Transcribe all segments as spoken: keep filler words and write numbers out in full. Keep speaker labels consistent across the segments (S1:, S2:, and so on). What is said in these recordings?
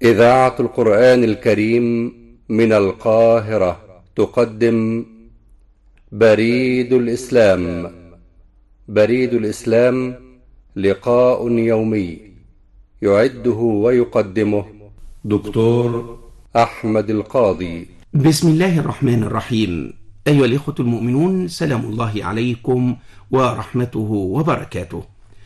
S1: إذاعة القرآن الكريم من القاهرة تقدم بريد الإسلام. بريد الإسلام لقاء يومي يعده ويقدمه دكتور أحمد القاضي.
S2: بسم الله الرحمن الرحيم. أيها الإخوة المؤمنون، سلام الله عليكم ورحمته وبركاته،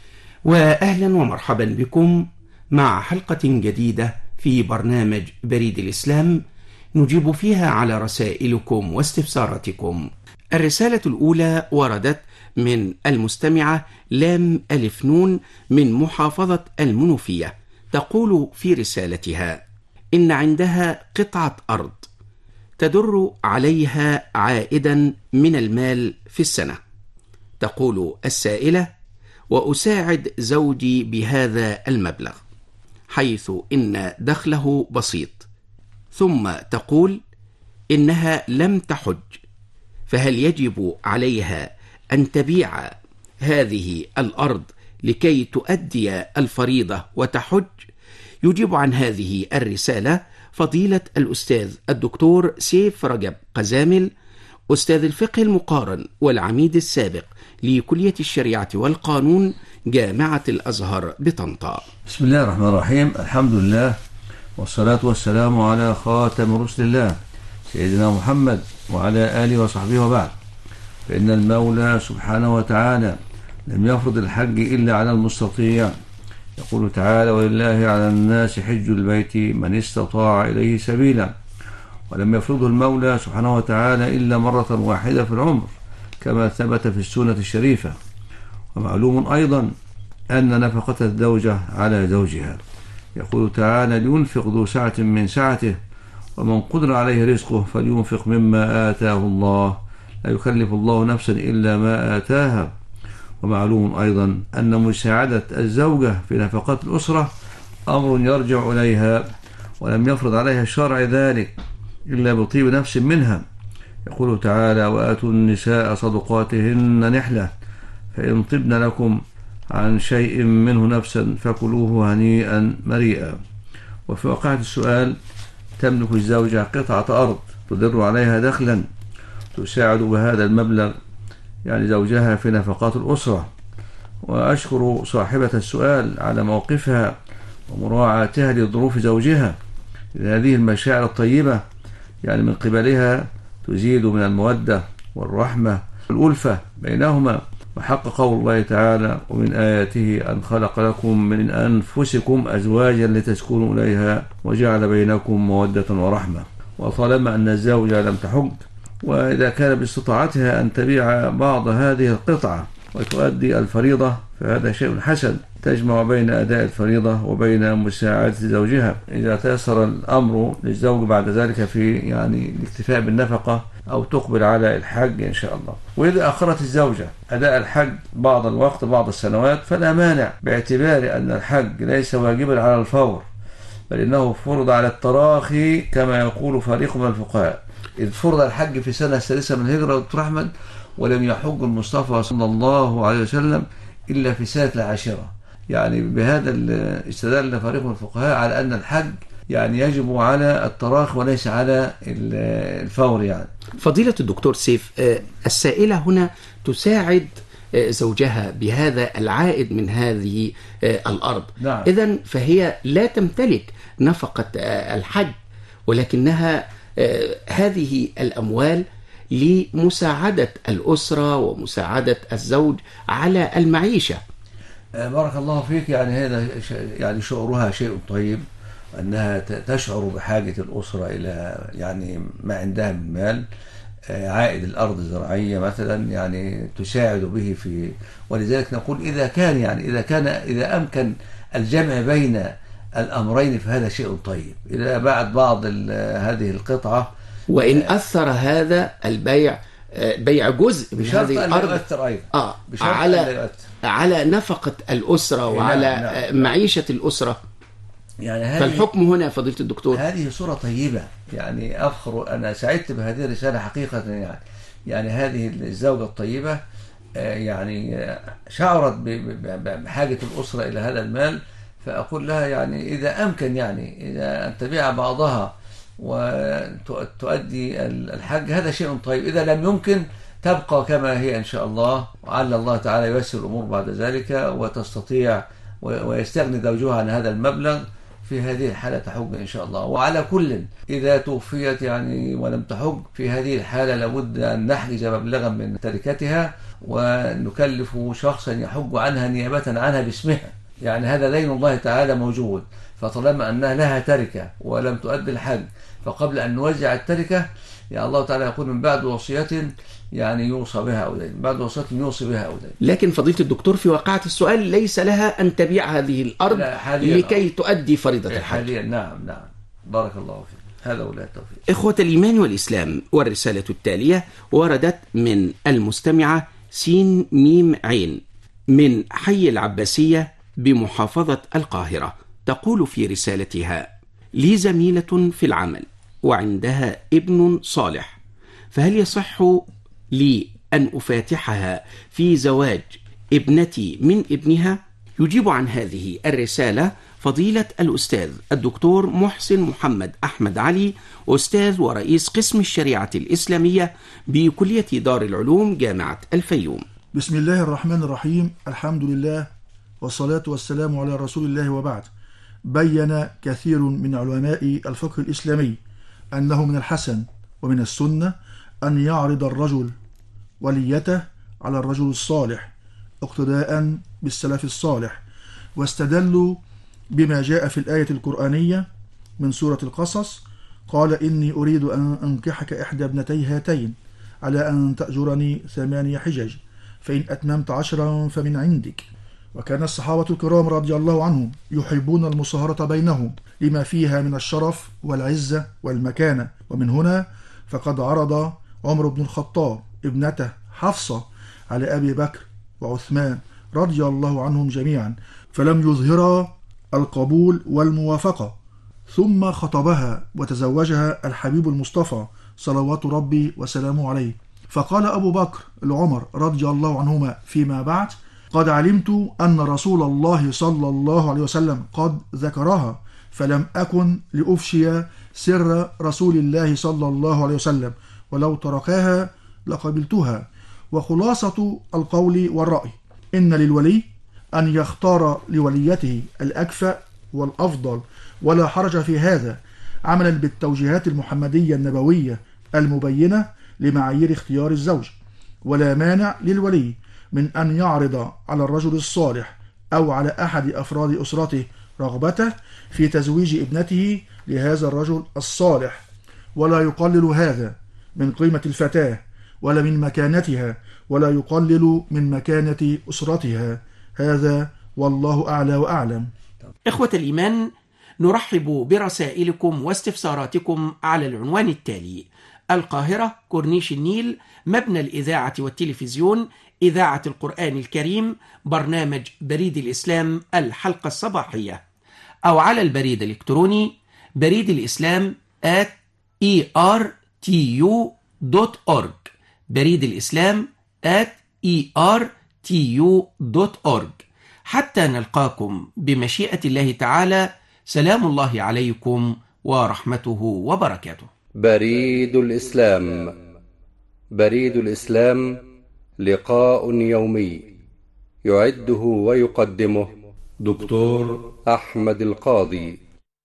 S2: وأهلا ومرحبا بكم مع حلقة جديدة في برنامج بريد الإسلام نجيب فيها على رسائلكم واستفساراتكم. الرسالة الأولى وردت من المستمعة لام ألف نون من محافظة المنوفية، تقول في رسالتها: إن عندها قطعة أرض تدر عليها عائدا من المال في السنة. تقول السائلة: وأساعد زوجي بهذا المبلغ حيث إن دخله بسيط. ثم تقول إنها لم تحج، فهل يجب عليها أن تبيع هذه الأرض لكي تؤدي الفريضة وتحج؟ يجيب عن هذه الرسالة فضيلة الأستاذ الدكتور سيف رجب قزامل، أستاذ الفقه المقارن والعميد السابق لكلية الشريعة والقانون جامعة الأزهر بطنطا.
S3: بسم الله الرحمن الرحيم. الحمد لله والصلاة والسلام على خاتم رسل الله سيدنا محمد وعلى آله وصحبه، وبعد. فإن المولى سبحانه وتعالى لم يفرض الحج إلا على المستطيع. يقول تعالى: ولله على الناس حج البيت من استطاع إليه سبيلا. ولم يفرضه المولى سبحانه وتعالى إلا مرة واحدة في العمر كما ثبت في السنة الشريفة. ومعلوم أيضا أن نفقة الزوجة على زوجها. يقول تعالى: لينفق ذو سعة من سعته ومن قدر عليه رزقه فلينفق مما آتاه الله لا يكلف الله نفسا إلا ما آتاها. ومعلوم أيضا أن مساعدة الزوجة في نفقات الأسرة أمر يرجع إليها، ولم يفرض عليها الشرع ذلك إلا بطيب نفس منها. يقول تعالى: وآتوا النساء صدقاتهن نحلة فإن طبن لكم عن شيء منه نفسا فكلوه هنيئا مريئا. وفي واقعة السؤال، تملك الزوجة قطعة أرض تدر عليها دخلا تساعد بهذا المبلغ يعني زوجها في نفقات الأسرة. وأشكر صاحبة السؤال على موقفها ومراعاتها لظروف زوجها. هذه المشاعر الطيبة يعني من قبلها تزيد من المودة والرحمة والألفة بينهما. وحق قول الله تعالى: ومن آياته أن خلق لكم من أنفسكم أزواجا لتسكنوا إليها وجعل بينكم مودة ورحمة. وطالما أن الزوجة لم تحج، وإذا كان باستطاعتها أن تبيع بعض هذه القطعة وتؤدي الفريضة، فهذا شيء حسن تجمع بين أداء الفريضة وبين مساعدة زوجها. إذا تيسر الأمر للزوج بعد ذلك في يعني الاكتفاء بالنفقة أو تقبل على الحج إن شاء الله. وإذا أخرت الزوجة أداء الحج بعض الوقت بعض السنوات فلا مانع، باعتبار أن الحج ليس واجبا على الفور، بل إنه فرض على التراخي كما يقول فريق من الفقهاء. إذ فرض الحج في السنة السادسة من الهجرة دكتور أحمد، ولم يحج المصطفى صلى الله عليه وسلم إلا في سنة العاشرة. يعني بهذا استدل فريق من الفقهاء على أن الحج يعني يجب على التراخي وليس على الفور. يعني
S2: فضيلة الدكتور سيف، السائلة هنا تساعد زوجها بهذا العائد من هذه الأرض.
S3: نعم.
S2: إذن فهي لا تمتلك نفقة الحج، ولكنها هذه الأموال لمساعدة الأسرة ومساعدة الزوج على المعيشة.
S3: بارك الله فيك. يعني هذا يعني شعورها شيء طيب، أنها تشعر بحاجة الأسرة إلى يعني ما عندها من مال، عائد الأرض الزراعية مثلا يعني تساعد به في. ولذلك نقول إذا كان يعني إذا كان إذا أمكن الجمع بين الأمرين فهذا شيء طيب. إذا بعد بعض هذه القطعة
S2: وإن أثر هذا البيع بيع جزء من هذه الأرض
S3: يؤثر أيضا
S2: آه على على نفقة الأسرة وعلى
S3: نعم. نعم.
S2: معيشة الأسرة.
S3: يعني
S2: فالحكم هنا فضيلة الدكتور
S3: هذه صورة طيبة. يعني أفخر، أنا سعدت بهذه الرسالة حقيقة. يعني يعني هذه الزوجة الطيبة يعني شعرت بحاجة الأسرة إلى هذا المال، فأقول لها يعني إذا أمكن يعني إذا أن تبيع بعضها وتؤدي الحج هذا شيء طيب، إذا لم يمكن تبقى كما هي إن شاء الله، وعلى الله تعالى ييسر الأمور بعد ذلك وتستطيع ويستغني زوجها عن هذا المبلغ، في هذه الحالة تحج إن شاء الله. وعلى كل إذا توفيت يعني ولم تحج في هذه الحالة لابد أن نحجز مبلغا من تركتها ونكلف شخصا يحج عنها نيابة عنها باسمها، يعني هذا دين الله تعالى موجود، فطالما أنها لها تركة ولم تؤدي الحج فقبل أن نوزع التركة يا الله تعالى يقول من بعد وصية يعني يوصى بها أو دين، بعد وصية يوصي بها أو دين.
S2: لكن فضيلة الدكتور في واقعة السؤال ليس لها أن تبيع هذه الأرض لكي تؤدي فريضة الحج
S3: حاليا. نعم نعم بارك الله فيك، هذا ولا التوفيق.
S2: إخوة الإيمان والإسلام، والرسالة التالية وردت من المستمعة سين ميم عين من حي العباسية بمحافظة القاهرة، تقول في رسالتها: لي زميلة في العمل وعندها ابن صالح، فهل يصح لي أن أفاتحها في زواج ابنتي من ابنها؟ يجيب عن هذه الرسالة فضيلة الأستاذ الدكتور محسن محمد أحمد علي، أستاذ ورئيس قسم الشريعة الإسلامية بكلية دار العلوم جامعة الفيوم.
S4: بسم الله الرحمن الرحيم، الحمد لله والصلاة والسلام على رسول الله، وبعد. بين كثير من علماء الفقه الإسلامي أنه من الحسن ومن السنة أن يعرض الرجل وليته على الرجل الصالح اقتداء بالسلف الصالح، واستدلوا بما جاء في الآية القرآنية من سورة القصص: قال إني أريد أن أنكحك إحدى ابنتي هاتين على أن تأجرني ثماني حجج فإن أتممت عشرا فمن عندك. وكان الصحابة الكرام رضي الله عنهم يحبون المصاهرة بينهم لما فيها من الشرف والعزة والمكانة، ومن هنا فقد عرض عمر بن الخطاب ابنته حفصة على أبي بكر وعثمان رضي الله عنهم جميعا، فلم يظهرا القبول والموافقة، ثم خطبها وتزوجها الحبيب المصطفى صلوات ربي وسلامه عليه. فقال أبو بكر لعمر رضي الله عنهما فيما بعد: قد علمت أن رسول الله صلى الله عليه وسلم قد ذكرها، فلم أكن لأفشي سر رسول الله صلى الله عليه وسلم، ولو تركاها لقبلتها. وخلاصة القول والرأي إن للولي أن يختار لوليته الأكفأ والأفضل، ولا حرج في هذا، عملا بالتوجيهات المحمدية النبوية المبينة لمعايير اختيار الزوج. ولا مانع للولي من أن يعرض على الرجل الصالح أو على أحد أفراد أسرته رغبته في تزويج ابنته لهذا الرجل الصالح، ولا يقلل هذا من قيمة الفتاة ولا من مكانتها، ولا يقلل من مكانة أسرتها. هذا والله أعلى وأعلم.
S2: إخوة الإيمان، نرحب برسائلكم واستفساراتكم على العنوان التالي: القاهرة، كورنيش النيل، مبنى الإذاعة والتلفزيون، إذاعة القرآن الكريم، برنامج بريد الإسلام الحلقة الصباحية، أو على البريد الإلكتروني بريد الإسلام at إي آر تي يو دوت أورج، بريد الإسلام at إي آر تي يو دوت أورج. حتى نلقاكم بمشيئة الله تعالى، سلام الله عليكم ورحمته وبركاته.
S1: بريد الإسلام. بريد الإسلام لقاء يومي يعده ويقدمه دكتور أحمد القاضي.